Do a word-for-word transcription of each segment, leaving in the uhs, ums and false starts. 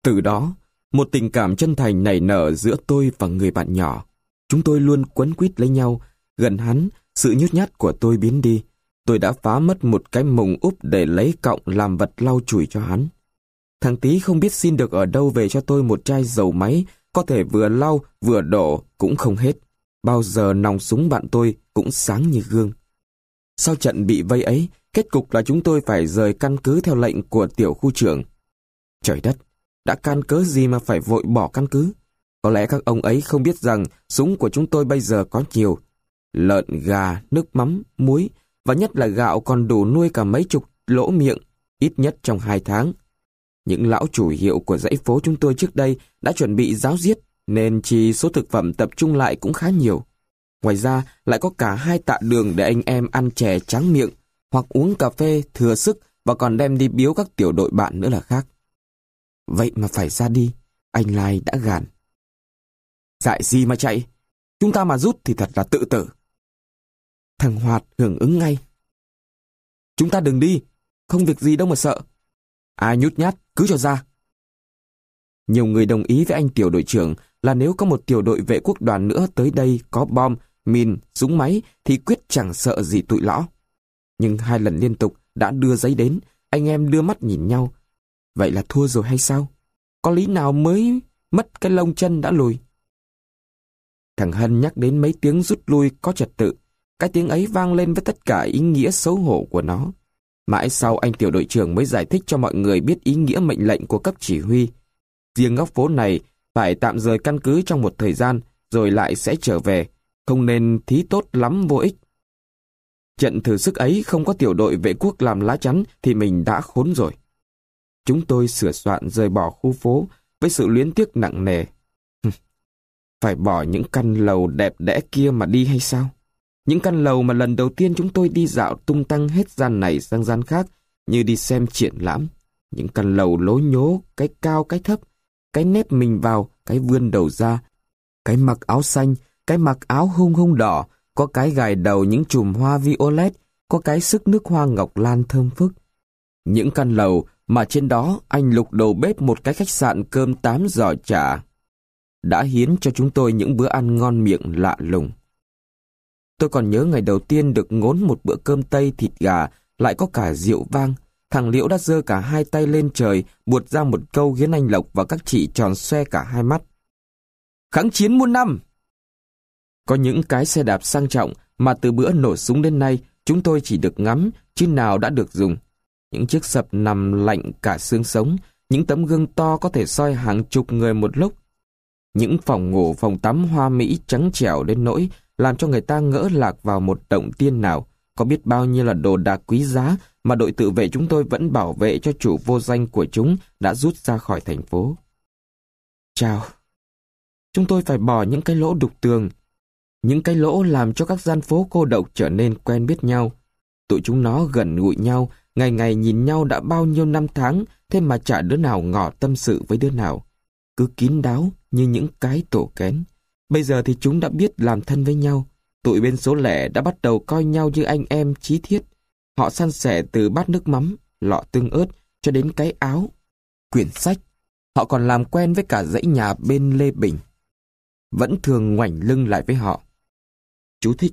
Từ đó, một tình cảm chân thành nảy nở giữa tôi và người bạn nhỏ. Chúng tôi luôn quấn quýt lấy nhau. Gần hắn, sự nhút nhát của tôi biến đi. Tôi đã phá mất một cái mùng úp để lấy cọng làm vật lau chùi cho hắn. Thằng Tý không biết xin được ở đâu về cho tôi một chai dầu máy, có thể vừa lau vừa đổ cũng không hết. Bao giờ nòng súng bạn tôi cũng sáng như gương. Sau trận bị vây ấy, kết cục là chúng tôi phải rời căn cứ theo lệnh của tiểu khu trưởng. Trời đất, đã can cớ gì mà phải vội bỏ căn cứ? Có lẽ các ông ấy không biết rằng súng của chúng tôi bây giờ có nhiều. Lợn, gà, nước mắm, muối và nhất là gạo còn đủ nuôi cả mấy chục lỗ miệng, ít nhất trong hai tháng. Những lão chủ hiệu của dãy phố chúng tôi trước đây đã chuẩn bị giáo diết, nên chỉ số thực phẩm tập trung lại cũng khá nhiều. Ngoài ra lại có cả hai tạ đường để anh em ăn chè tráng miệng, hoặc uống cà phê thừa sức và còn đem đi biếu các tiểu đội bạn nữa là khác. Vậy mà phải ra đi, anh Lai đã gàn. Dại gì mà chạy, chúng ta mà rút thì thật là tự tử. Thằng Hoạt hưởng ứng ngay. Chúng ta đừng đi, không việc gì đâu mà sợ. Ai nhút nhát cứ cho ra. Nhiều người đồng ý với anh tiểu đội trưởng là nếu có một tiểu đội vệ quốc đoàn nữa tới đây có bom, mìn, súng máy thì quyết chẳng sợ gì tụi lõ. Nhưng hai lần liên tục đã đưa giấy đến, anh em đưa mắt nhìn nhau. Vậy là thua rồi hay sao? Có lý nào mới mất cái lông chân đã lùi? Thằng Hân nhắc đến mấy tiếng rút lui có trật tự. Cái tiếng ấy vang lên với tất cả ý nghĩa xấu hổ của nó. Mãi sau anh tiểu đội trưởng mới giải thích cho mọi người biết ý nghĩa mệnh lệnh của cấp chỉ huy. Riêng góc phố này phải tạm rời căn cứ trong một thời gian rồi lại sẽ trở về, không nên thí tốt lắm vô ích. Trận thử sức ấy không có tiểu đội vệ quốc làm lá chắn thì mình đã khốn rồi. Chúng tôi sửa soạn rời bỏ khu phố với sự luyến tiếc nặng nề. Phải bỏ những căn lầu đẹp đẽ kia mà đi hay sao? Những căn lầu mà lần đầu tiên chúng tôi đi dạo tung tăng hết gian này sang gian khác như đi xem triển lãm. Những căn lầu lố nhố, cái cao cái thấp, cái nép mình vào, cái vươn đầu ra, cái mặc áo xanh, cái mặc áo hung hung đỏ, có cái gài đầu những chùm hoa violet, có cái sức nước hoa ngọc lan thơm phức. Những căn lầu mà trên đó anh Lục đầu bếp một cái khách sạn cơm tám giò chả đã hiến cho chúng tôi những bữa ăn ngon miệng lạ lùng. Tôi còn nhớ ngày đầu tiên được ngốn một bữa cơm Tây thịt gà, lại có cả rượu vang. Thằng Liễu đã giơ cả hai tay lên trời, buột ra một câu khiến anh Lộc và các chị tròn xoe cả hai mắt. Kháng chiến muôn năm! Có những cái xe đạp sang trọng mà từ bữa nổ súng đến nay chúng tôi chỉ được ngắm, chứ nào đã được dùng. Những chiếc sập nằm lạnh cả xương sống, những tấm gương to có thể soi hàng chục người một lúc. Những phòng ngủ, phòng tắm hoa mỹ trắng trẻo đến nỗi làm cho người ta ngỡ lạc vào một động tiên nào. Có biết bao nhiêu là đồ đạc quý giá mà đội tự vệ chúng tôi vẫn bảo vệ cho chủ vô danh của chúng đã rút ra khỏi thành phố. Chào! Chúng tôi phải bỏ những cái lỗ đục tường, những cái lỗ làm cho các gian phố cô độc trở nên quen biết nhau. Tụi chúng nó gần gũi nhau, ngày ngày nhìn nhau đã bao nhiêu năm tháng, thế mà chả đứa nào ngỏ tâm sự với đứa nào. Cứ kín đáo như những cái tổ kén. Bây giờ thì chúng đã biết làm thân với nhau. Tụi bên số lẻ đã bắt đầu coi nhau như anh em chí thiết. Họ san sẻ từ bát nước mắm, lọ tương ớt cho đến cái áo, quyển sách. Họ còn làm quen với cả dãy nhà bên Lê Bình. Vẫn thường ngoảnh lưng lại với họ. Chú thích.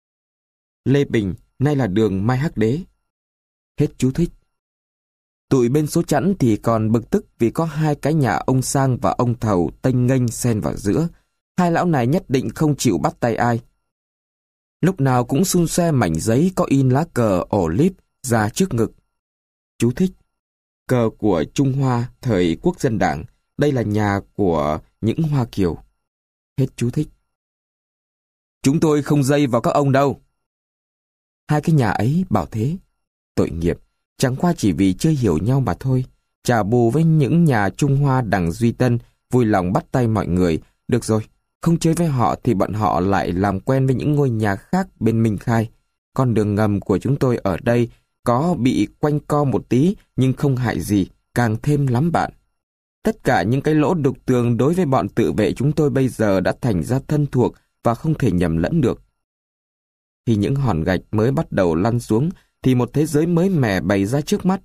Lê Bình nay là đường Mai Hắc Đế. Hết chú thích. Tụi bên số chẵn thì còn bực tức vì có hai cái nhà ông Sang và ông Thầu tênh nghênh xen vào giữa. Hai lão này nhất định không chịu bắt tay ai. Lúc nào cũng xun xoe mảnh giấy có in lá cờ olive ra trước ngực. Chú thích. Cờ của Trung Hoa thời Quốc dân Đảng. Đây là nhà của những Hoa Kiều. Hết chú thích. Chúng tôi không dây vào các ông đâu. Hai cái nhà ấy bảo thế. Tội nghiệp. Chẳng qua chỉ vì chưa hiểu nhau mà thôi. Trả bù với những nhà Trung Hoa đằng Duy Tân vui lòng bắt tay mọi người. Được rồi, không chơi với họ thì bọn họ lại làm quen với những ngôi nhà khác bên Minh Khai. Con đường ngầm của chúng tôi ở đây có bị quanh co một tí nhưng không hại gì, càng thêm lắm bạn. Tất cả những cái lỗ đục tường đối với bọn tự vệ chúng tôi bây giờ đã thành ra thân thuộc và không thể nhầm lẫn được. Khi những hòn gạch mới bắt đầu lăn xuống thì một thế giới mới mẻ bày ra trước mắt.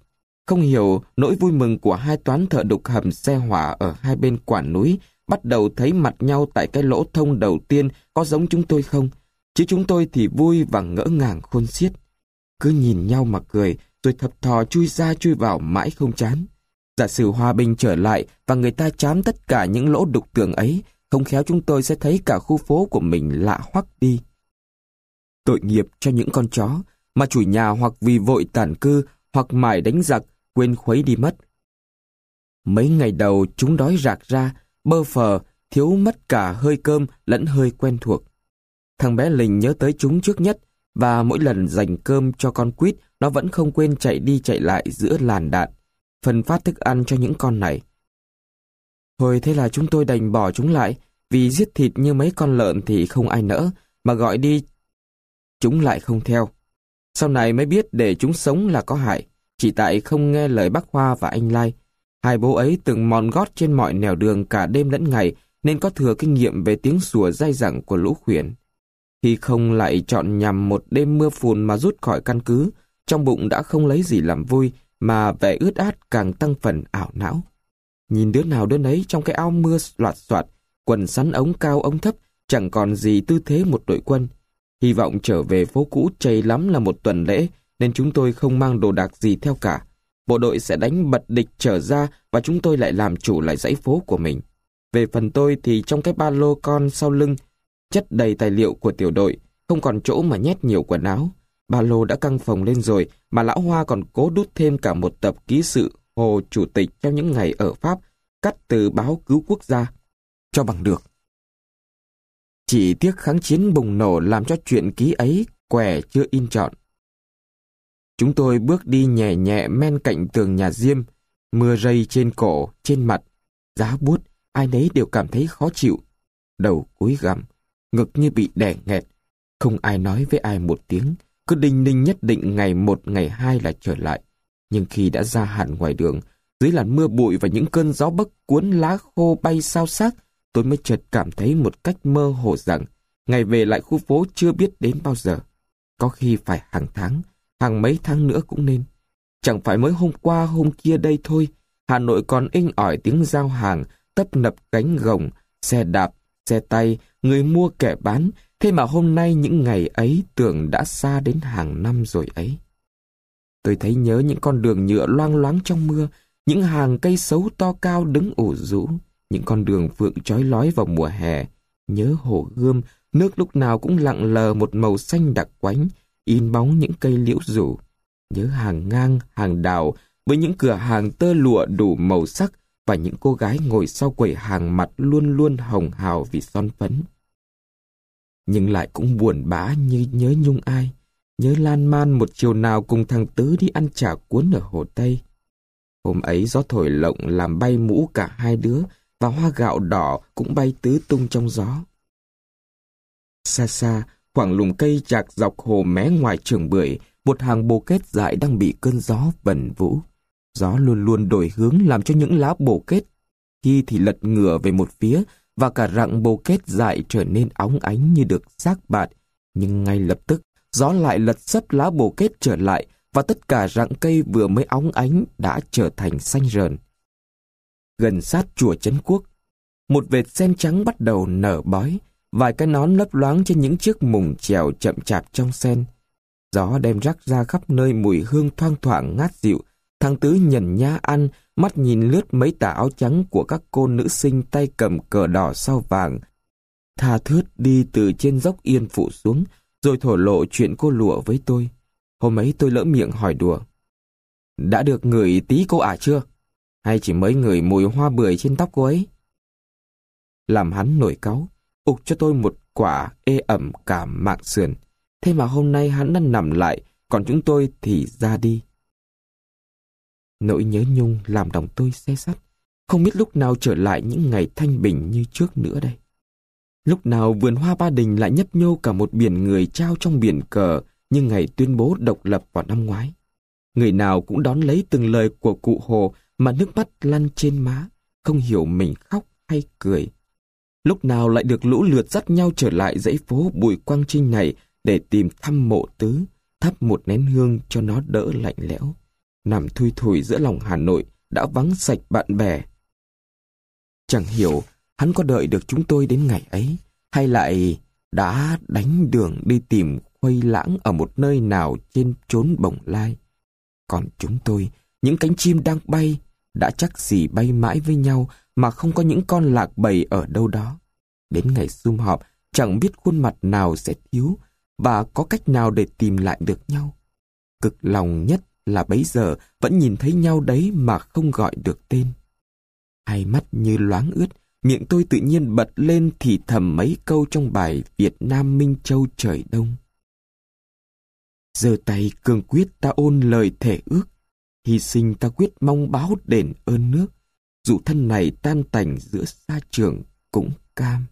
Không hiểu nỗi vui mừng của hai toán thợ đục hầm xe hỏa ở hai bên quả núi bắt đầu thấy mặt nhau tại cái lỗ thông đầu tiên có giống chúng tôi không, chứ chúng tôi thì vui và ngỡ ngàng khôn xiết. Cứ nhìn nhau mà cười, rồi thập thò chui ra chui vào mãi không chán. Giả sử hòa bình trở lại và người ta chám tất cả những lỗ đục tường ấy, không khéo chúng tôi sẽ thấy cả khu phố của mình lạ hoắc đi. Tội nghiệp cho những con chó mà chủ nhà hoặc vì vội tản cư hoặc mải đánh giặc quên khuấy đi mất. Mấy ngày đầu chúng đói rạc ra, bơ phờ, thiếu mất cả hơi cơm lẫn hơi quen thuộc. Thằng bé Lình nhớ tới chúng trước nhất, và mỗi lần dành cơm cho con quýt, nó vẫn không quên chạy đi chạy lại giữa làn đạn, phân phát thức ăn cho những con này. Thôi thế là chúng tôi đành bỏ chúng lại, vì giết thịt như mấy con lợn thì không ai nỡ, mà gọi đi chúng lại không theo. Sau này mới biết để chúng sống là có hại, chỉ tại không nghe lời bác Hoa và anh Lai. Hai bố ấy từng mòn gót trên mọi nẻo đường cả đêm lẫn ngày, nên có thừa kinh nghiệm về tiếng sủa dai dẳng của lũ khuyển. Khi không lại chọn nhằm một đêm mưa phùn mà rút khỏi căn cứ, trong bụng đã không lấy gì làm vui, mà vẻ ướt át càng tăng phần ảo não. Nhìn đứa nào đứa nấy trong cái áo mưa loạt soạt, quần sắn ống cao ống thấp, chẳng còn gì tư thế một đội quân. Hy vọng trở về phố cũ chây lắm là một tuần lễ, nên chúng tôi không mang đồ đạc gì theo cả. Bộ đội sẽ đánh bật địch trở ra và chúng tôi lại làm chủ lại dãy phố của mình. Về phần tôi thì trong cái ba lô con sau lưng, chất đầy tài liệu của tiểu đội, không còn chỗ mà nhét nhiều quần áo. Ba lô đã căng phồng lên rồi, mà lão Hoa còn cố đút thêm cả một tập ký sự Hồ Chủ tịch trong những ngày ở Pháp, cắt từ báo Cứu Quốc gia. Cho bằng được. Chỉ tiếc kháng chiến bùng nổ làm cho chuyện ký ấy què chưa in trọn. Chúng tôi bước đi nhẹ nhẹ men cạnh tường nhà Diêm, mưa rây trên cổ, trên mặt, giá buốt, ai nấy đều cảm thấy khó chịu. Đầu cúi gằm, ngực như bị đè nghẹt, không ai nói với ai một tiếng, cứ đinh ninh nhất định ngày một ngày hai là trở lại. Nhưng khi đã ra hẳn ngoài đường, dưới làn mưa bụi và những cơn gió bấc cuốn lá khô bay xao xác, tôi mới chợt cảm thấy một cách mơ hồ rằng ngày về lại khu phố chưa biết đến bao giờ. Có khi phải hàng tháng, hàng mấy tháng nữa cũng nên. Chẳng phải mới hôm qua hôm kia đây thôi, Hà Nội còn inh ỏi tiếng giao hàng, tấp nập cánh gồng, xe đạp, xe tay, người mua kẻ bán. Thế mà hôm nay những ngày ấy tưởng đã xa đến hàng năm rồi ấy. Tôi thấy nhớ những con đường nhựa loang loáng trong mưa, những hàng cây sấu to cao đứng ủ rũ, những con đường phượng chói lói vào mùa hè. Nhớ hồ Gươm, nước lúc nào cũng lặng lờ một màu xanh đặc quánh, in bóng những cây liễu rủ. Nhớ hàng ngang, hàng đào, với những cửa hàng tơ lụa đủ màu sắc và những cô gái ngồi sau quầy hàng mặt luôn luôn hồng hào vì son phấn. Nhưng lại cũng buồn bã như nhớ nhung ai, nhớ lan man một chiều nào cùng thằng Tứ đi ăn chả cuốn ở Hồ Tây. Hôm ấy gió thổi lộng làm bay mũ cả hai đứa, và hoa gạo đỏ cũng bay tứ tung trong gió. Xa xa, khoảng lùm cây chạc dọc hồ mé ngoài trường bưởi, một hàng bồ kết dại đang bị cơn gió vần vũ. Gió luôn luôn đổi hướng làm cho những lá bồ kết khi thì lật ngửa về một phía, và cả rặng bồ kết dại trở nên óng ánh như được xác bạt. Nhưng ngay lập tức, gió lại lật xấp lá bồ kết trở lại, và tất cả rặng cây vừa mới óng ánh đã trở thành xanh rờn. Gần sát chùa Trấn Quốc, một vệt sen trắng bắt đầu nở bói, vài cái nón lấp loáng trên những chiếc mùng chèo chậm chạp trong sen. Gió đem rắc ra khắp nơi mùi hương thoang thoảng ngát dịu. Thằng Tứ nhẩn nhá ăn, mắt nhìn lướt mấy tà áo trắng của các cô nữ sinh tay cầm cờ đỏ sao vàng, tha thướt đi từ trên dốc Yên Phụ xuống, rồi thổ lộ chuyện cô lụa với tôi. Hôm ấy tôi lỡ miệng hỏi đùa: đã được ngửi tí cô ả chưa? Hay chỉ mới ngửi mùi hoa bưởi trên tóc cô ấy? Làm hắn nổi cáu, ục cho tôi một quả ê ẩm cả mạng sườn. Thế mà hôm nay hắn đã nằm lại, còn chúng tôi thì ra đi. Nỗi nhớ nhung làm lòng tôi xe sắt, không biết lúc nào trở lại những ngày thanh bình như trước nữa đây. Lúc nào vườn hoa Ba Đình lại nhấp nhô cả một biển người trao trong biển cờ như ngày tuyên bố độc lập vào năm ngoái. Người nào cũng đón lấy từng lời của cụ Hồ mà nước mắt lăn trên má, không hiểu mình khóc hay cười. Lúc nào lại được lũ lượt dắt nhau trở lại dãy phố Bùi Quang Trinh này để tìm thăm mộ Tứ, thắp một nén hương cho nó đỡ lạnh lẽo. nằm thui thủi giữa lòng Hà Nội đã vắng sạch bạn bè. Chẳng hiểu hắn có đợi được chúng tôi đến ngày ấy, hay lại đã đánh đường đi tìm khuây lãng ở một nơi nào trên chốn Bồng Lai. Còn chúng tôi, những cánh chim đang bay, đã chắc gì bay mãi với nhau mà không có những con lạc bầy ở đâu đó. Đến ngày sum họp, chẳng biết khuôn mặt nào sẽ thiếu và có cách nào để tìm lại được nhau. Cực lòng nhất là bấy giờ vẫn nhìn thấy nhau đấy mà không gọi được tên. Hai mắt như loáng ướt, miệng tôi tự nhiên bật lên thì thầm mấy câu trong bài Việt Nam Minh Châu Trời Đông. Giơ tay cương quyết ta ôn lời thề ước, hy sinh ta quyết mong báo đền ơn nước, dù thân này tan tành giữa xa trường cũng cam.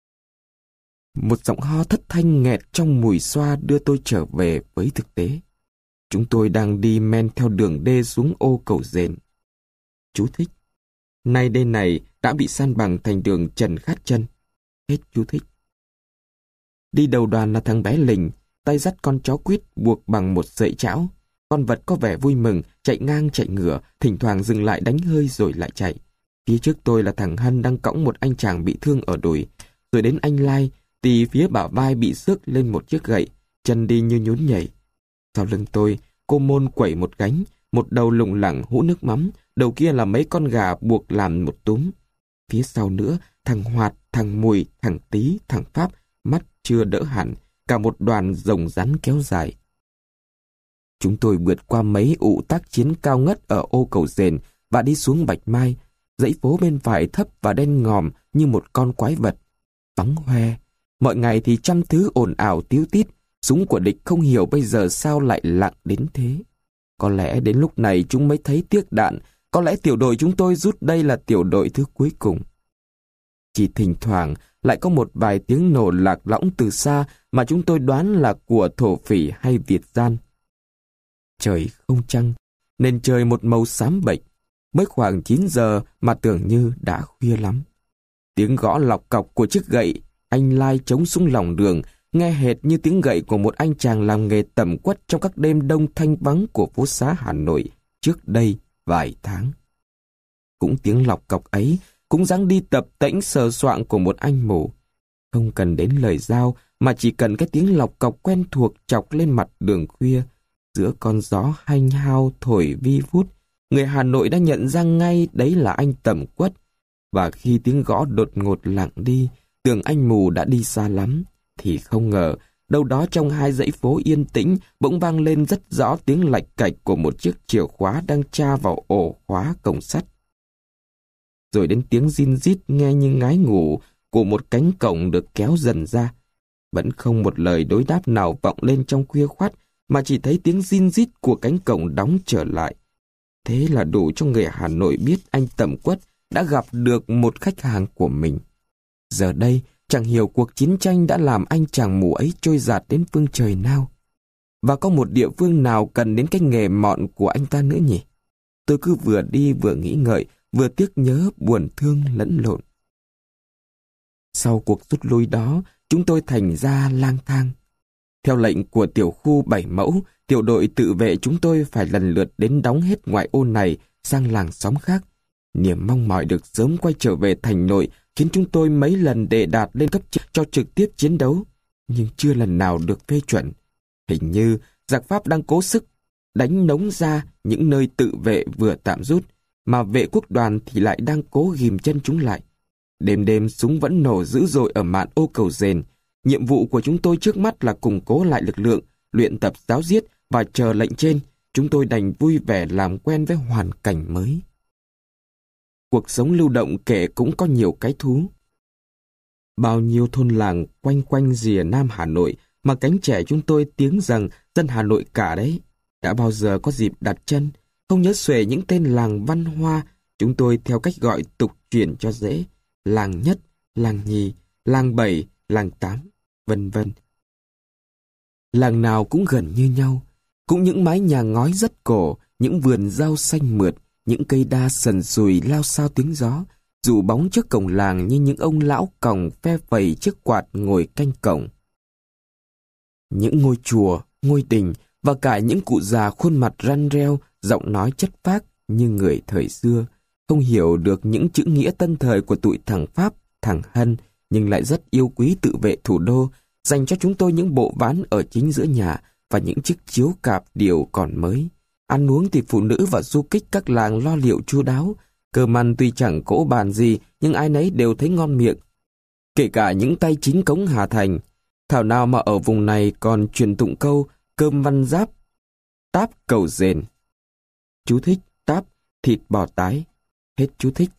Một giọng ho thất thanh nghẹt trong mùi xoa đưa tôi trở về với thực tế. Chúng tôi đang đi men theo đường đê xuống ô Cầu Dền. Chú thích. Nay đê này đã bị san bằng thành đường Trần Khát Chân. Hết chú thích. Đi đầu đoàn là thằng bé Lình, tay dắt con chó quýt buộc bằng một sợi chảo. Con vật có vẻ vui mừng, chạy ngang chạy ngửa, thỉnh thoảng dừng lại đánh hơi rồi lại chạy. Phía trước tôi là thằng Hân đang cõng một anh chàng bị thương ở đùi. Rồi đến anh Lai, thì phía bả vai bị xước lên một chiếc gậy, chân đi như nhún nhảy. Sau lưng tôi, cô Môn quẩy một gánh, một đầu lủng lẳng hũ nước mắm, đầu kia là mấy con gà buộc làm một túm. Phía sau nữa, thằng Hoạt, thằng Mùi, thằng Tý, thằng Pháp, mắt chưa đỡ hẳn, cả một đoàn rồng rắn kéo dài. Chúng tôi vượt qua mấy ụ tác chiến cao ngất ở ô Cầu Dền và đi xuống Bạch Mai. Dãy phố bên phải thấp và đen ngòm như một con quái vật. Vắng hoe. Mọi ngày thì trăm thứ ồn ào tíu tít. Súng của địch không hiểu bây giờ sao lại lặng đến thế. Có lẽ đến lúc này chúng mới thấy tiếc đạn. Có lẽ tiểu đội chúng tôi rút đây là tiểu đội thứ cuối cùng. Chỉ thỉnh thoảng lại có một vài tiếng nổ lạc lõng từ xa mà chúng tôi đoán là của thổ phỉ hay Việt gian. Trời không trăng, nên trời một màu xám bệch. Mới khoảng chín giờ mà tưởng như đã khuya lắm. Tiếng gõ lọc cọc của chiếc gậy anh Lai chống xuống lòng đường, nghe hệt như tiếng gậy của một anh chàng làm nghề tẩm quất trong các đêm đông thanh vắng của phố xá Hà Nội trước đây vài tháng. Cũng tiếng lọc cọc ấy, cũng dáng đi tập tễnh sờ soạng của một anh mù. Không cần đến lời giao, mà chỉ cần cái tiếng lọc cọc quen thuộc chọc lên mặt đường khuya, giữa con gió hanh hao thổi vi vút, người Hà Nội đã nhận ra ngay đấy là anh tẩm quất. Và khi tiếng gõ đột ngột lặng đi, tưởng anh mù đã đi xa lắm, thì không ngờ, đâu đó trong hai dãy phố yên tĩnh bỗng vang lên rất rõ tiếng lạch cạch của một chiếc chìa khóa đang tra vào ổ khóa cổng sắt. Rồi đến tiếng rin rít nghe như ngái ngủ của một cánh cổng được kéo dần ra. Vẫn không một lời đối đáp nào vọng lên trong khuya khoắt, mà chỉ thấy tiếng rin rít của cánh cổng đóng trở lại. Thế là đủ cho người Hà Nội biết anh Tẩm Quất đã gặp được một khách hàng của mình. Giờ đây, chẳng hiểu cuộc chiến tranh đã làm anh chàng mù ấy trôi dạt đến phương trời nào. Và có một địa phương nào cần đến cái nghề mọn của anh ta nữa nhỉ? Tôi cứ vừa đi vừa nghĩ ngợi, vừa tiếc nhớ buồn thương lẫn lộn. Sau cuộc rút lui đó, chúng tôi thành ra lang thang. Theo lệnh của tiểu khu bảy mẫu, tiểu đội tự vệ chúng tôi phải lần lượt đến đóng hết ngoại ô này sang làng xóm khác. Niềm mong mỏi được sớm quay trở về thành nội khiến chúng tôi mấy lần đề đạt lên cấp cho trực tiếp chiến đấu, nhưng chưa lần nào được phê chuẩn. Hình như giặc Pháp đang cố sức đánh nống ra những nơi tự vệ vừa tạm rút, mà vệ quốc đoàn thì lại đang cố ghìm chân chúng lại. Đêm đêm súng vẫn nổ dữ dội ở mạn ô Cầu Dền. Nhiệm vụ của chúng tôi trước mắt là củng cố lại lực lượng, luyện tập giáo giết và chờ lệnh trên. Chúng tôi đành vui vẻ làm quen với hoàn cảnh mới. Cuộc sống lưu động kể cũng có nhiều cái thú. Bao nhiêu thôn làng quanh quanh rìa Nam Hà Nội mà cánh trẻ chúng tôi tiếng rằng dân Hà Nội cả đấy. Đã bao giờ có dịp đặt chân, không nhớ xuể những tên làng văn hoa, chúng tôi theo cách gọi tục truyền cho dễ. Làng nhất, làng nhì, làng bảy, làng tám, vân vân. Làng nào cũng gần như nhau, cũng những mái nhà ngói rất cổ, những vườn rau xanh mượt, những cây đa sần sùi lao sao tiếng gió, dù bóng trước cổng làng như những ông lão còng phe phẩy chiếc quạt ngồi canh cổng. Những ngôi chùa, ngôi đình và cả những cụ già khuôn mặt răn reo giọng nói chất phác như người thời xưa, không hiểu được những chữ nghĩa tân thời của tụi thằng Pháp, thằng Hân, nhưng lại rất yêu quý tự vệ thủ đô, dành cho chúng tôi những bộ ván ở chính giữa nhà và những chiếc chiếu cạp điều còn mới. Ăn uống thì phụ nữ và du kích các làng lo liệu chu đáo. Cơm ăn tuy chẳng cỗ bàn gì, nhưng ai nấy đều thấy ngon miệng. Kể cả những tay chính cống Hà Thành. Thảo nào mà ở vùng này còn truyền tụng câu cơm văn giáp, táp cầu rền. Chú thích táp, thịt bò tái. Hết chú thích.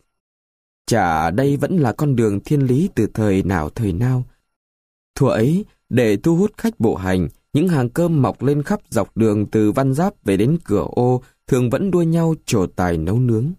Chả đây vẫn là con đường thiên lý từ thời nào thời nào. Thuở ấy, để thu hút khách bộ hành, những hàng cơm mọc lên khắp dọc đường từ Văn Giáp về đến Cửa Ô thường vẫn đua nhau trổ tài nấu nướng.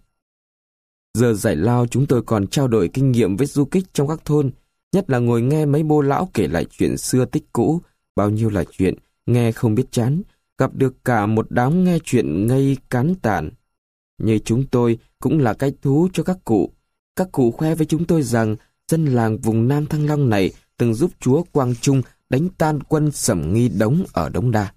Giờ giải lao chúng tôi còn trao đổi kinh nghiệm với du kích trong các thôn, nhất là ngồi nghe mấy bô lão kể lại chuyện xưa tích cũ, bao nhiêu là chuyện, nghe không biết chán, gặp được cả một đám nghe chuyện ngây cán tản. Như chúng tôi cũng là cái thú cho các cụ. Các cụ khoe với chúng tôi rằng dân làng vùng Nam Thăng Long này từng giúp chúa Quang Trung đánh tan quân Sẩm Nghi Đống ở Đống Đa.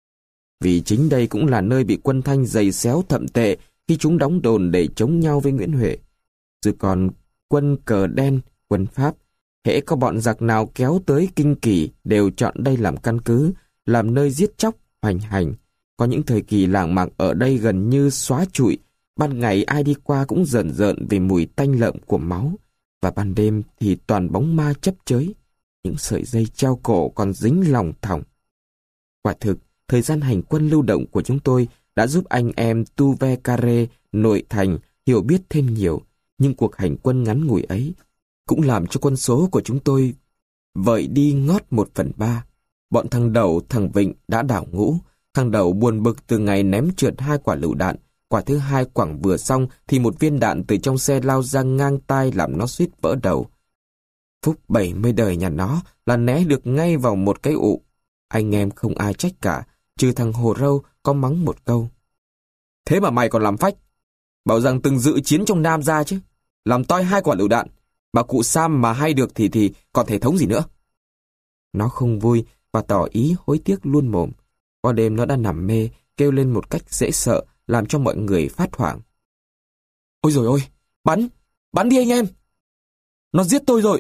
Vì chính đây cũng là nơi bị quân Thanh giày xéo thậm tệ khi chúng đóng đồn để chống nhau với Nguyễn Huệ. Rồi còn quân Cờ Đen, quân Pháp, hễ có bọn giặc nào kéo tới Kinh Kỳ đều chọn đây làm căn cứ, làm nơi giết chóc, hoành hành. Có những thời kỳ làng mạc ở đây gần như xóa trụi, ban ngày ai đi qua cũng rợn rợn vì mùi tanh lợm của máu, và ban đêm thì toàn bóng ma chấp chới, những sợi dây treo cổ còn dính lòng thòng. Quả thực, thời gian hành quân lưu động của chúng tôi đã giúp anh em Tu Ve Carré, nội thành hiểu biết thêm nhiều, nhưng cuộc hành quân ngắn ngủi ấy cũng làm cho quân số của chúng tôi vợi đi ngót một phần ba. Bọn thằng Đầu, thằng Vịnh đã đảo ngũ. Thằng Đầu buồn bực từ ngày ném trượt hai quả lựu đạn. Quả thứ hai quẳng vừa xong thì một viên đạn từ trong xe lao ra ngang tai làm nó suýt vỡ đầu. Phúc bảy mươi đời nhà nó là né được ngay vào một cái ụ. Anh em không ai trách cả, trừ thằng Hồ Râu có mắng một câu. Thế mà mày còn làm phách. Bảo rằng từng dự chiến trong Nam ra chứ. Làm toi hai quả lựu đạn. Mà cụ Sam mà hay được thì thì còn thể thống gì nữa. Nó không vui và tỏ ý hối tiếc luôn mồm. Qua đêm nó đã nằm mê, kêu lên một cách dễ sợ, làm cho mọi người phát hoảng. Ôi dồi ôi, bắn, bắn đi anh em. Nó giết tôi rồi.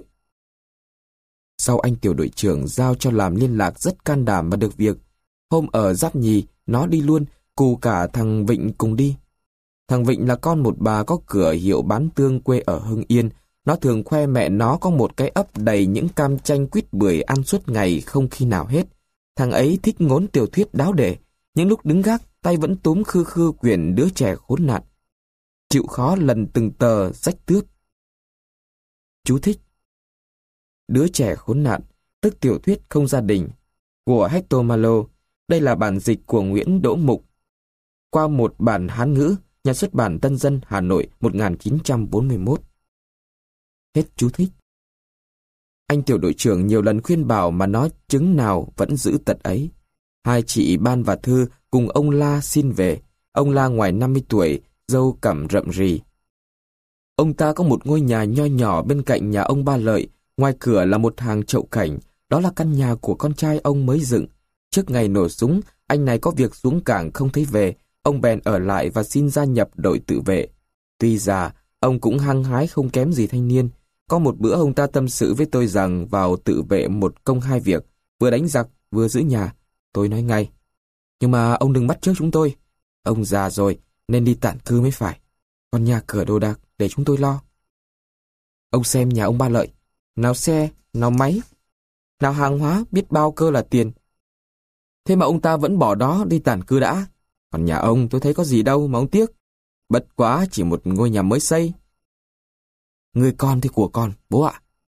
Sau anh tiểu đội trưởng giao cho làm liên lạc rất can đảm và được việc. Hôm ở Giáp Nhì, nó đi luôn, cùng cả thằng Vịnh cùng đi. Thằng Vịnh là con một bà có cửa hiệu bán tương quê ở Hưng Yên. Nó thường khoe mẹ nó có một cái ấp đầy những cam chanh quýt bưởi ăn suốt ngày không khi nào hết. Thằng ấy thích ngốn tiểu thuyết đáo để. Những lúc đứng gác, tay vẫn túm khư khư quyển Đứa Trẻ Khốn Nạn. Chịu khó lần từng tờ rách tước. Chú thích: Đứa Trẻ Khốn Nạn, tức tiểu thuyết không gia đình, của Hector Malot. Đây là bản dịch của Nguyễn Đỗ Mục. Qua một bản Hán ngữ, nhà xuất bản Tân Dân, Hà Nội, một nghìn chín trăm bốn mươi mốt. Hết chú thích. Anh tiểu đội trưởng nhiều lần khuyên bảo mà nó chứng nào vẫn giữ tật ấy. Hai chị Ban và Thư cùng ông La xin về. Ông La ngoài năm mươi tuổi, râu cằm rậm rì. Ông ta có một ngôi nhà nho nhỏ bên cạnh nhà ông Ba Lợi. Ngoài cửa là một hàng chậu cảnh. Đó là căn nhà của con trai ông mới dựng. Trước ngày nổ súng, anh này có việc xuống cảng không thấy về. Ông bèn ở lại và xin gia nhập đội tự vệ. Tuy già, ông cũng hăng hái không kém gì thanh niên. Có một bữa ông ta tâm sự với tôi rằng vào tự vệ một công hai việc, vừa đánh giặc, vừa giữ nhà. Tôi nói ngay: nhưng mà ông đừng bắt chước chúng tôi. Ông già rồi, nên đi tản cư mới phải. Còn nhà cửa đồ đạc để chúng tôi lo. Ông xem nhà ông Ba Lợi. Nào xe, nào máy, nào hàng hóa biết bao cơ là tiền. Thế mà ông ta vẫn bỏ đó đi tản cư đã. Còn nhà ông tôi thấy có gì đâu mà ông tiếc. Bất quá chỉ một ngôi nhà mới xây. Người con thì của con, bố ạ.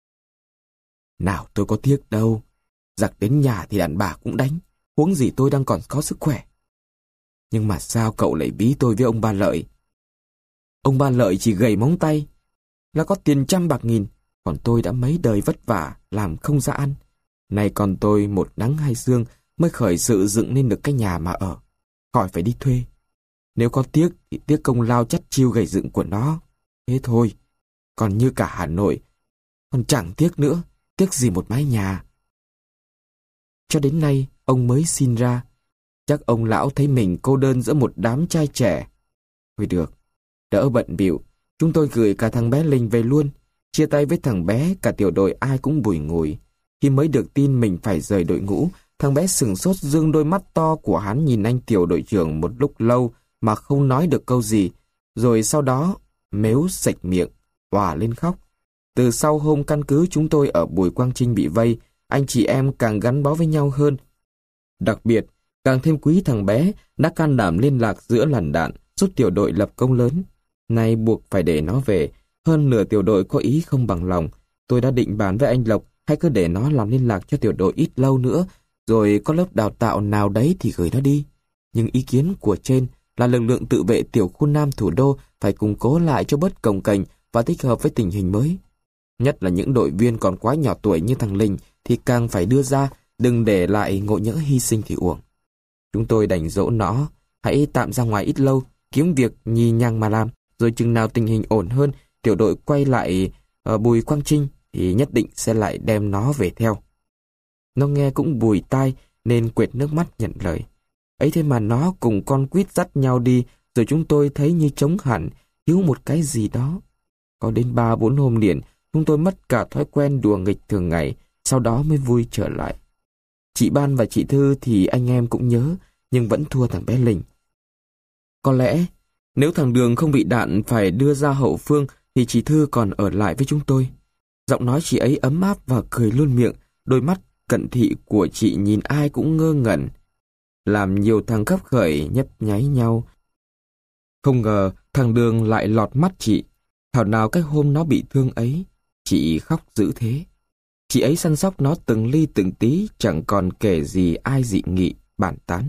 Nào tôi có tiếc đâu. Giặc đến nhà thì đàn bà cũng đánh. Huống gì tôi đang còn có sức khỏe. Nhưng mà sao cậu lại ví tôi với ông Ba Lợi? Ông Ba Lợi chỉ gầy móng tay là có tiền trăm bạc nghìn. Còn tôi đã mấy đời vất vả làm không ra ăn. Nay còn tôi một nắng hai sương mới khởi sự dựng nên được cái nhà mà ở. Khỏi phải đi thuê. Nếu có tiếc thì tiếc công lao chắt chiu gầy dựng của nó. Thế thôi. Còn như cả Hà Nội, còn chẳng tiếc nữa. Tiếc gì một mái nhà. Cho đến nay ông mới xin ra. Chắc ông lão thấy mình cô đơn giữa một đám trai trẻ. Thôi được, đỡ bận bịu, chúng tôi gửi cả thằng bé Linh về luôn. Chia tay với thằng bé, cả tiểu đội ai cũng bùi ngùi. Khi mới được tin mình phải rời đội ngũ, thằng bé sửng sốt dương đôi mắt to của hắn nhìn anh tiểu đội trưởng một lúc lâu mà không nói được câu gì. Rồi sau đó, mếu sạch miệng, òa lên khóc. Từ sau hôm căn cứ chúng tôi ở Bùi Quang Trinh bị vây, anh chị em càng gắn bó với nhau hơn. Đặc biệt, càng thêm quý thằng bé đã can đảm liên lạc giữa làn đạn, giúp tiểu đội lập công lớn. Nay buộc phải để nó về, hơn nửa tiểu đội có ý không bằng lòng. Tôi đã định bàn với anh Lộc hay cứ để nó làm liên lạc cho tiểu đội ít lâu nữa, rồi có lớp đào tạo nào đấy thì gửi nó đi. Nhưng ý kiến của trên là lực lượng tự vệ tiểu khu Nam thủ đô phải củng cố lại cho bớt cồng kềnh và thích hợp với tình hình mới. Nhất là những đội viên còn quá nhỏ tuổi như thằng Linh thì càng phải đưa ra, đừng để lại ngộ nhỡ hy sinh thì uổng. Chúng tôi đành dỗ nó, hãy tạm ra ngoài ít lâu, kiếm việc nhì nhằng mà làm, rồi chừng nào tình hình ổn hơn, tiểu đội quay lại ở Bùi Quang Trinh thì nhất định sẽ lại đem nó về theo. Nó nghe cũng bùi tai nên quệt nước mắt nhận lời. Ấy thế mà nó cùng con quýt dắt nhau đi, rồi chúng tôi thấy như trống hẳn, thiếu một cái gì đó. Có đến ba bốn hôm liền, chúng tôi mất cả thói quen đùa nghịch thường ngày, sau đó mới vui trở lại. Chị Ban và chị Thư thì anh em cũng nhớ, nhưng vẫn thua thằng bé Linh. Có lẽ, nếu thằng Đường không bị đạn phải đưa ra hậu phương, thì chị Thư còn ở lại với chúng tôi. Giọng nói chị ấy ấm áp và cười luôn miệng, đôi mắt cận thị của chị nhìn ai cũng ngơ ngẩn. Làm nhiều thằng khấp khởi nhấp nháy nhau. Không ngờ thằng Đường lại lọt mắt chị. Thảo nào cái hôm nó bị thương ấy, chị khóc dữ thế. Chị ấy săn sóc nó từng ly từng tí, chẳng còn kể gì ai dị nghị, bàn tán.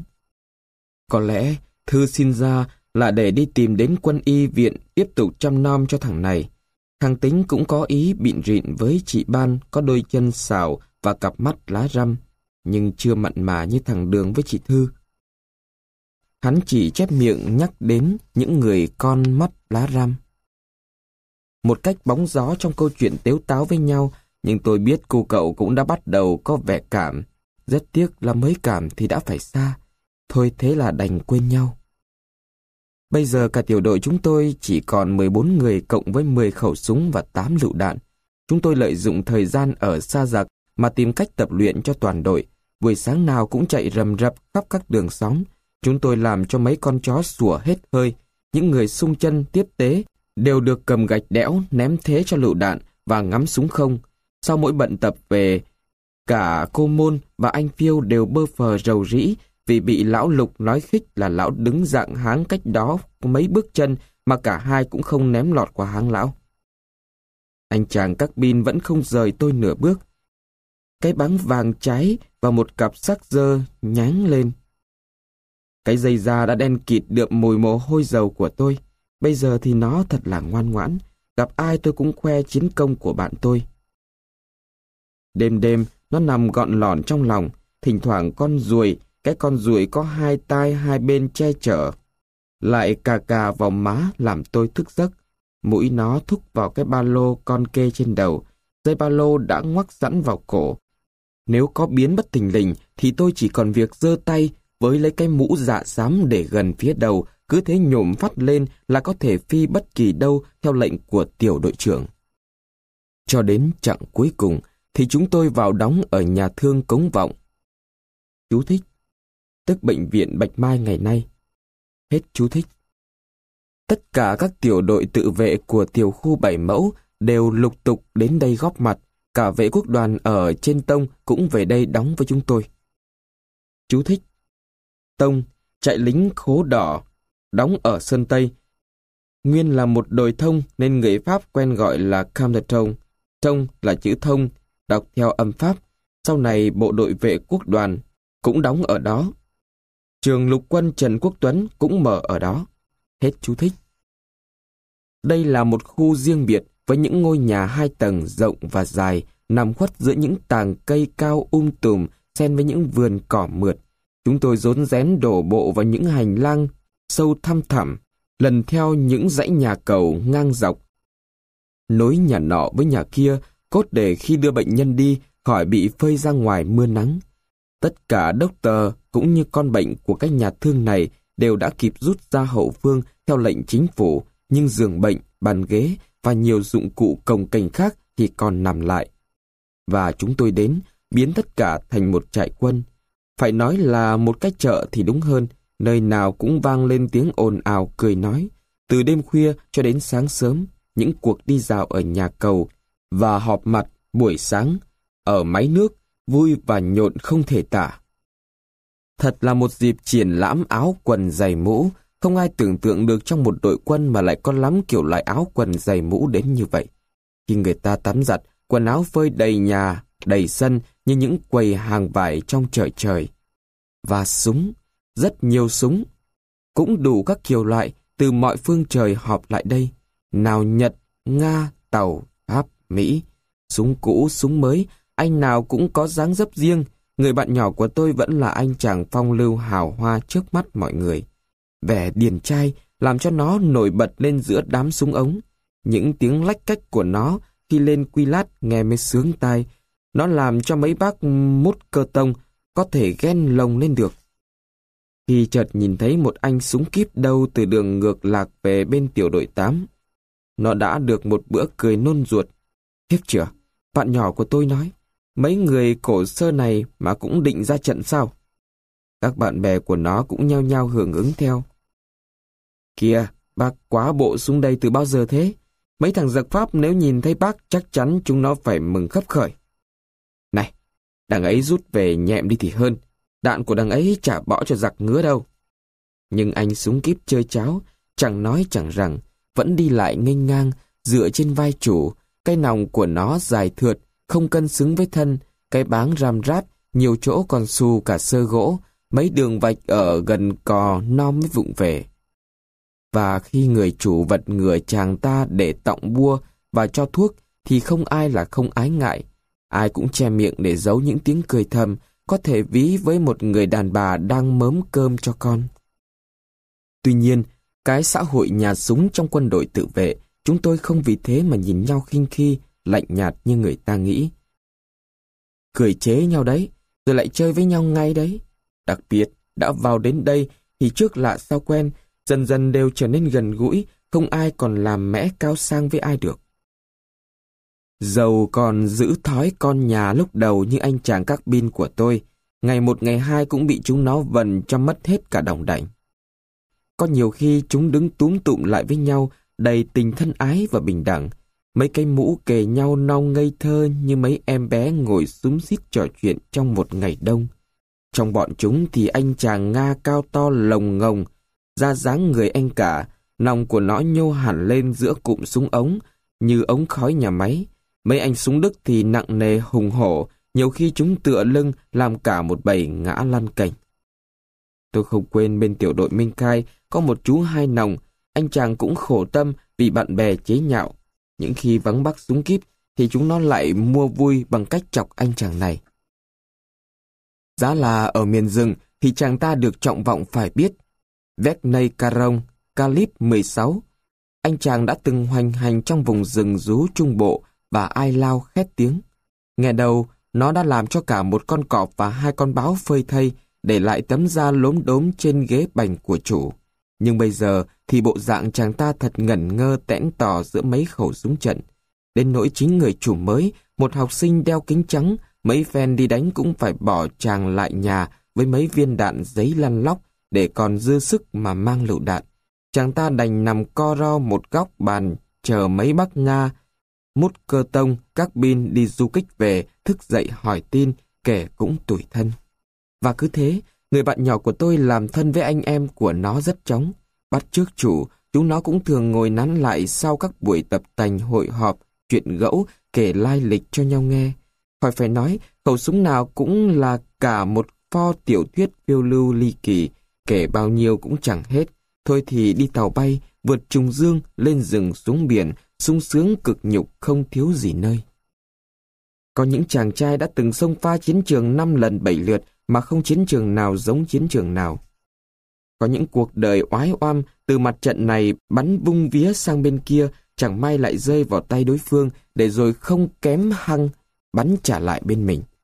Có lẽ Thư xin ra là để đi tìm đến quân y viện tiếp tục chăm nom cho thằng này. Thằng Tính cũng có ý bịn rịn với chị Ban có đôi chân xào và cặp mắt lá răm, nhưng chưa mặn mà như thằng Đường với chị Thư. Hắn chỉ chép miệng nhắc đến những người con mắt lá răm. Một cách bóng gió trong câu chuyện tếu táo với nhau, nhưng tôi biết cô cậu cũng đã bắt đầu có vẻ cảm. Rất tiếc là mới cảm thì đã phải xa. Thôi thế là đành quên nhau. Bây giờ cả tiểu đội chúng tôi chỉ còn mười bốn người cộng với mười khẩu súng và tám lựu đạn. Chúng tôi lợi dụng thời gian ở xa giặc mà tìm cách tập luyện cho toàn đội. Buổi sáng nào cũng chạy rầm rập khắp các đường xóm. Chúng tôi làm cho mấy con chó sủa hết hơi. Những người xung chân tiếp tế đều được cầm gạch đẽo ném thế cho lựu đạn và ngắm súng không. Sau mỗi bận tập về, cả cô Môn và anh Phiêu đều bơ phờ rầu rĩ vì bị lão Lục nói khích là lão đứng dạng háng cách đó mấy bước chân mà cả hai cũng không ném lọt qua háng lão. Anh chàng các bin vẫn không rời tôi nửa bước. Cái báng vàng cháy và một cặp sắc dơ nháng lên. Cái dây da đã đen kịt đượm mùi mồ hôi dầu của tôi. Bây giờ thì nó thật là ngoan ngoãn. Gặp ai tôi cũng khoe chiến công của bạn tôi. Đêm đêm nó nằm gọn lỏn trong lòng. Thỉnh thoảng con ruồi, cái con ruồi có hai tai hai bên che chở, lại cà cà vào má làm tôi thức giấc. Mũi nó thúc vào cái ba lô con kê trên đầu. Dây ba lô đã ngoắc sẵn vào cổ. Nếu có biến bất thình lình thì tôi chỉ còn việc giơ tay với lấy cái mũ dạ xám để gần phía đầu, cứ thế nhổm phát lên là có thể phi bất kỳ đâu theo lệnh của tiểu đội trưởng. Cho đến chặng cuối cùng thì chúng tôi vào đóng ở nhà thương Cống Vọng. Chú thích, tức bệnh viện Bạch Mai ngày nay. Hết chú thích. Tất cả các tiểu đội tự vệ của tiểu khu bảy mẫu đều lục tục đến đây góp mặt. Cả vệ quốc đoàn ở trên Tông cũng về đây đóng với chúng tôi. Chú thích. Tông, trại lính khố đỏ, đóng ở Sơn Tây. Nguyên là một đồi thông nên người Pháp quen gọi là Cam de Tông. Tông là chữ thông, đọc theo âm Pháp. Sau này bộ đội vệ quốc đoàn cũng đóng ở đó. Trường lục quân Trần Quốc Tuấn cũng mở ở đó. Hết chú thích. Đây là một khu riêng biệt với những ngôi nhà hai tầng rộng và dài, nằm khuất giữa những tàng cây cao um tùm, xen với những vườn cỏ mượt. Chúng tôi rón rén đổ bộ vào những hành lang sâu thăm thẳm, lần theo những dãy nhà cầu ngang dọc, nối nhà nọ với nhà kia, cốt để khi đưa bệnh nhân đi khỏi bị phơi ra ngoài mưa nắng. Tất cả doctor cũng như con bệnh của cái nhà thương này đều đã kịp rút ra hậu phương theo lệnh chính phủ, nhưng giường bệnh, bàn ghế và nhiều dụng cụ cồng kềnh khác thì còn nằm lại. Và chúng tôi đến, biến tất cả thành một trại quân. Phải nói là một cái chợ thì đúng hơn, nơi nào cũng vang lên tiếng ồn ào cười nói. Từ đêm khuya cho đến sáng sớm, những cuộc đi dạo ở nhà cầu và họp mặt buổi sáng ở máy nước, vui và nhộn không thể tả. Thật là một dịp triển lãm áo quần giày mũ, không ai tưởng tượng được trong một đội quân mà lại có lắm kiểu loại áo quần giày mũ đến như vậy. Khi người ta tắm giặt, quần áo phơi đầy nhà, đầy sân như những quầy hàng vải trong trời trời. Và súng, rất nhiều súng, cũng đủ các kiểu loại từ mọi phương trời họp lại đây. Nào Nhật, Nga, Tàu, Pháp, Mỹ, súng cũ, súng mới, anh nào cũng có dáng dấp riêng. Người bạn nhỏ của tôi vẫn là anh chàng phong lưu hào hoa trước mắt mọi người. Vẻ điển trai làm cho nó nổi bật lên giữa đám súng ống. Những tiếng lách cách của nó khi lên quy lát nghe mới sướng tai. Nó làm cho mấy bác mút cơ tông có thể ghen lồng lên được. Khi chợt nhìn thấy một anh súng kíp đâu từ đường ngược lạc về bên tiểu đội tám, nó đã được một bữa cười nôn ruột. Khiếp chưa, bạn nhỏ của tôi nói, mấy người cổ sơ này mà cũng định ra trận sao? Các bạn bè của nó cũng nhao nhao hưởng ứng theo. Kìa, bác quá bộ xuống đây từ bao giờ thế? Mấy thằng giặc Pháp nếu nhìn thấy bác chắc chắn chúng nó phải mừng khấp khởi. Này, đằng ấy rút về nhẹm đi thì hơn. Đạn của đằng ấy chả bỏ cho giặc ngứa đâu. Nhưng anh súng kíp chơi cháo, chẳng nói chẳng rằng, vẫn đi lại nghênh ngang, dựa trên vai chủ. Cái nòng của nó dài thượt, không cân xứng với thân. Cái báng ram rát, nhiều chỗ còn xù cả sơ gỗ. Mấy đường vạch ở gần cò non mới vụng về. Và khi người chủ vật ngừa chàng ta để tọng bua và cho thuốc thì không ai là không ái ngại. Ai cũng che miệng để giấu những tiếng cười thầm, có thể ví với một người đàn bà đang mớm cơm cho con. Tuy nhiên, cái xã hội nhà súng trong quân đội tự vệ, chúng tôi không vì thế mà nhìn nhau khinh khi, lạnh nhạt như người ta nghĩ. Cười chế nhau đấy, rồi lại chơi với nhau ngay đấy. Đặc biệt, đã vào đến đây thì trước lạ sau quen, dần dần đều trở nên gần gũi, không ai còn làm mẽ cao sang với ai được. Dầu còn giữ thói con nhà lúc đầu như anh chàng các bin của tôi, ngày một ngày hai cũng bị chúng nó vần cho mất hết cả đồng đảnh. Có nhiều khi chúng đứng túm tụm lại với nhau, đầy tình thân ái và bình đẳng. Mấy cái mũ kề nhau nong ngây thơ như mấy em bé ngồi xúm xít trò chuyện trong một ngày đông. Trong bọn chúng thì anh chàng Nga cao to lồng ngồng, ra dáng người anh cả, nòng của nó nhô hẳn lên giữa cụm súng ống, như ống khói nhà máy. Mấy anh súng Đức thì nặng nề hùng hổ, nhiều khi chúng tựa lưng làm cả một bầy ngã lăn cành. Tôi không quên bên tiểu đội Minh Khai có một chú hai nòng, anh chàng cũng khổ tâm vì bạn bè chế nhạo. Những khi vắng bác súng kíp thì chúng nó lại mua vui bằng cách chọc anh chàng này. Giá là ở miền rừng thì chàng ta được trọng vọng phải biết. Vecney Caron, Calip mười sáu. Anh chàng đã từng hoành hành trong vùng rừng rú Trung Bộ và ai lao khét tiếng. Nghe đầu, nó đã làm cho cả một con cọp và hai con báo phơi thây, để lại tấm da lốm đốm trên ghế bành của chủ. Nhưng bây giờ thì bộ dạng chàng ta thật ngẩn ngơ tẽn tò giữa mấy khẩu súng trận. Đến nỗi chính người chủ mới, một học sinh đeo kính trắng, mấy phen đi đánh cũng phải bỏ chàng lại nhà với mấy viên đạn giấy lăn lóc để còn dư sức mà mang lựu đạn. Chàng ta đành nằm co ro một góc bàn chờ mấy bác Nga, mút cơ tông, các bin đi du kích về, thức dậy hỏi tin, kể cũng tủi thân. Và cứ thế, người bạn nhỏ của tôi làm thân với anh em của nó rất chóng. Bắt trước chủ, chúng nó cũng thường ngồi nán lại sau các buổi tập tành hội họp, chuyện gẫu, kể lai lịch cho nhau nghe. Khỏi phải nói, khẩu súng nào cũng là cả một pho tiểu thuyết phiêu lưu ly kỳ, kể bao nhiêu cũng chẳng hết. Thôi thì đi tàu bay, vượt trùng dương, lên rừng xuống biển, sung sướng cực nhục không thiếu gì nơi. Có những chàng trai đã từng xông pha chiến trường năm lần bảy lượt mà không chiến trường nào giống chiến trường nào. Có những cuộc đời oái oăm từ mặt trận này bắn vung vía sang bên kia, chẳng may lại rơi vào tay đối phương để rồi không kém hăng bắn trả lại bên mình.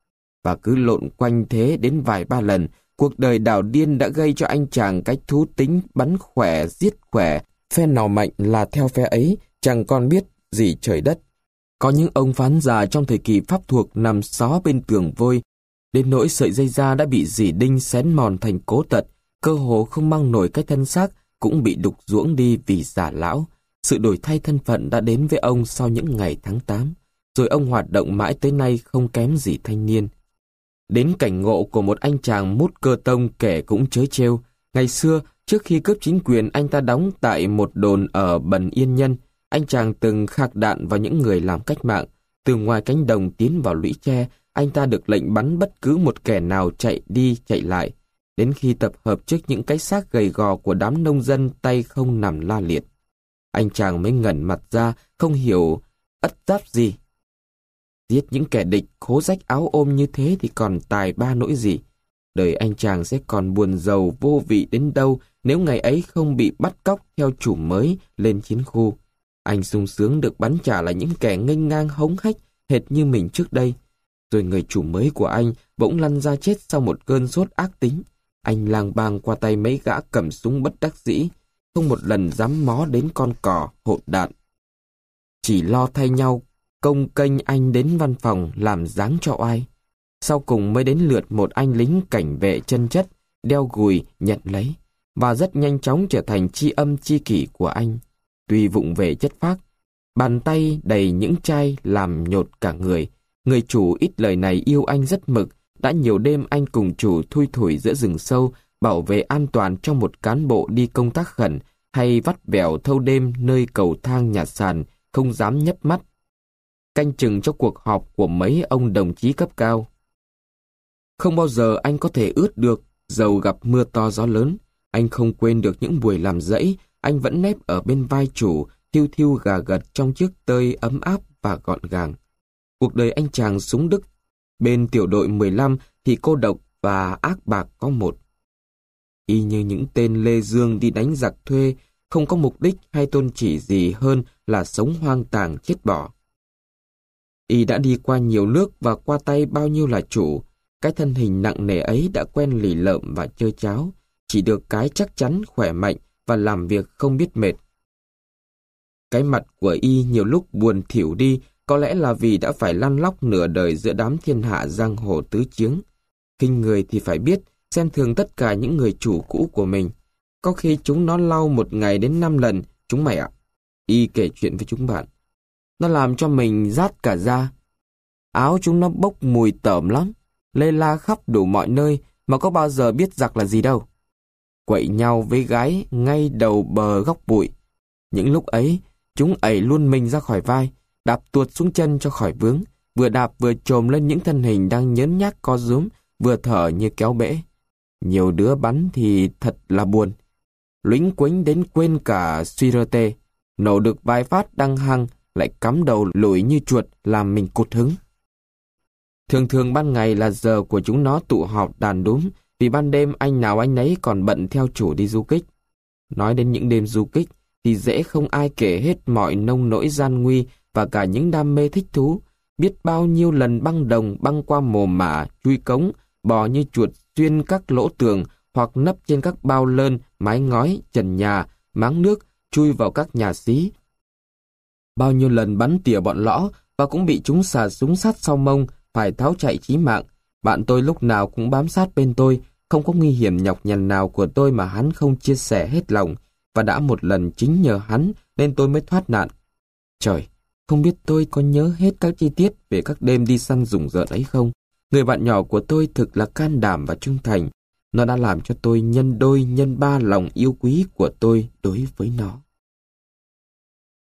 Và cứ lộn quanh thế đến vài ba lần, cuộc đời đảo điên đã gây cho anh chàng cái thú tính bắn khỏe, giết khỏe. Phe nào mạnh là theo phe ấy, chẳng còn biết gì trời đất. Có những ông phán già trong thời kỳ Pháp thuộc nằm xó bên tường vôi, đến nỗi sợi dây da đã bị dỉ đinh xén mòn thành cố tật, cơ hồ không mang nổi cái thân xác, cũng bị đục ruỗng đi vì già lão. Sự đổi thay thân phận đã đến với ông sau những ngày tháng tám, rồi ông hoạt động mãi tới nay không kém gì thanh niên. Đến cảnh ngộ của một anh chàng mút cơ tông kể cũng trớ trêu. Ngày xưa, trước khi cướp chính quyền, anh ta đóng tại một đồn ở Bần Yên Nhân. Anh chàng từng khạc đạn vào những người làm cách mạng. Từ ngoài cánh đồng tiến vào lũy tre, anh ta được lệnh bắn bất cứ một kẻ nào chạy đi chạy lại. Đến khi tập hợp trước những cái xác gầy gò của đám nông dân tay không nằm la liệt, anh chàng mới ngẩn mặt ra, không hiểu ất giáp gì. Giết những kẻ địch khố rách áo ôm như thế thì còn tài ba nỗi gì. Đời anh chàng sẽ còn buồn rầu vô vị đến đâu nếu ngày ấy không bị bắt cóc theo chủ mới lên chiến khu. Anh sung sướng được bắn trả lại những kẻ nghênh ngang hống hách hệt như mình trước đây. Rồi người chủ mới của anh bỗng lăn ra chết sau một cơn sốt ác tính. Anh lang bang qua tay mấy gã cầm súng bất đắc dĩ, không một lần dám mó đến con cò hộp đạn. Chỉ lo thay nhau công kênh anh đến văn phòng làm dáng cho oai. Sau cùng mới đến lượt một anh lính cảnh vệ chân chất, đeo gùi nhận lấy, và rất nhanh chóng trở thành tri âm tri kỷ của anh. Tuy vụng về chất phác, bàn tay đầy những chai làm nhột cả người. Người chủ ít lời này yêu anh rất mực. Đã nhiều đêm anh cùng chủ thui thủi giữa rừng sâu, bảo vệ an toàn cho một cán bộ đi công tác khẩn, hay vắt vẻo thâu đêm nơi cầu thang nhà sàn, không dám nhấp mắt, canh chừng cho cuộc họp của mấy ông đồng chí cấp cao. Không bao giờ anh có thể ướt được, dầu gặp mưa to gió lớn. Anh không quên được những buổi làm dãy, anh vẫn nép ở bên vai chủ, thiêu thiêu gà gật trong chiếc tơi ấm áp và gọn gàng. Cuộc đời anh chàng súng Đức bên tiểu đội mười lăm thì cô độc và ác bạc có một. Y như những tên Lê Dương đi đánh giặc thuê, không có mục đích hay tôn chỉ gì hơn là sống hoang tàn chết bỏ. Y đã đi qua nhiều nước và qua tay bao nhiêu là chủ. Cái thân hình nặng nề ấy đã quen lì lợm và chơi cháo, chỉ được cái chắc chắn khỏe mạnh và làm việc không biết mệt. Cái mặt của Y nhiều lúc buồn thỉu đi, có lẽ là vì đã phải lăn lóc nửa đời giữa đám thiên hạ giang hồ tứ chiếng. Khinh người thì phải biết, xem thường tất cả những người chủ cũ của mình. Có khi chúng nó lau một ngày đến năm lần, chúng mày ạ. Y kể chuyện với chúng bạn. Nó làm cho mình rát cả da. Áo chúng nó bốc mùi tởm lắm, lê la khắp đủ mọi nơi mà có bao giờ biết giặc là gì đâu. Quậy nhau với gái ngay đầu bờ góc bụi. Những lúc ấy, chúng ẩy luôn mình ra khỏi vai, đạp tuột xuống chân cho khỏi vướng, vừa đạp vừa chồm lên những thân hình đang nhớn nhác co rúm, vừa thở như kéo bể. Nhiều đứa bắn thì thật là buồn. Lính quánh đến quên cả suy rơ tê, nổ được vài phát đăng hăng, lại cắm đầu lùi như chuột làm mình cụt hứng. Thường thường ban ngày là giờ của chúng nó tụ họp đàn đúm, vì ban đêm anh nào anh nấy còn bận theo chủ đi du kích. Nói đến những đêm du kích thì dễ không ai kể hết mọi nông nỗi gian nguy và cả những đam mê thích thú. Biết bao nhiêu lần băng đồng băng qua mồ mả, chui cống, bò như chuột xuyên các lỗ tường hoặc nấp trên các bao lơn, mái ngói, trần nhà, máng nước, chui vào các nhà xí. Bao nhiêu lần bắn tỉa bọn lõ và cũng bị chúng xà súng sát sau mông, phải tháo chạy chí mạng. Bạn tôi lúc nào cũng bám sát bên tôi, không có nguy hiểm nhọc nhằn nào của tôi mà hắn không chia sẻ hết lòng, và đã một lần chính nhờ hắn nên tôi mới thoát nạn. Trời, không biết tôi có nhớ hết các chi tiết về các đêm đi săn rùng rợn ấy không? Người bạn nhỏ của tôi thực là can đảm và trung thành. Nó đã làm cho tôi nhân đôi nhân ba lòng yêu quý của tôi đối với nó.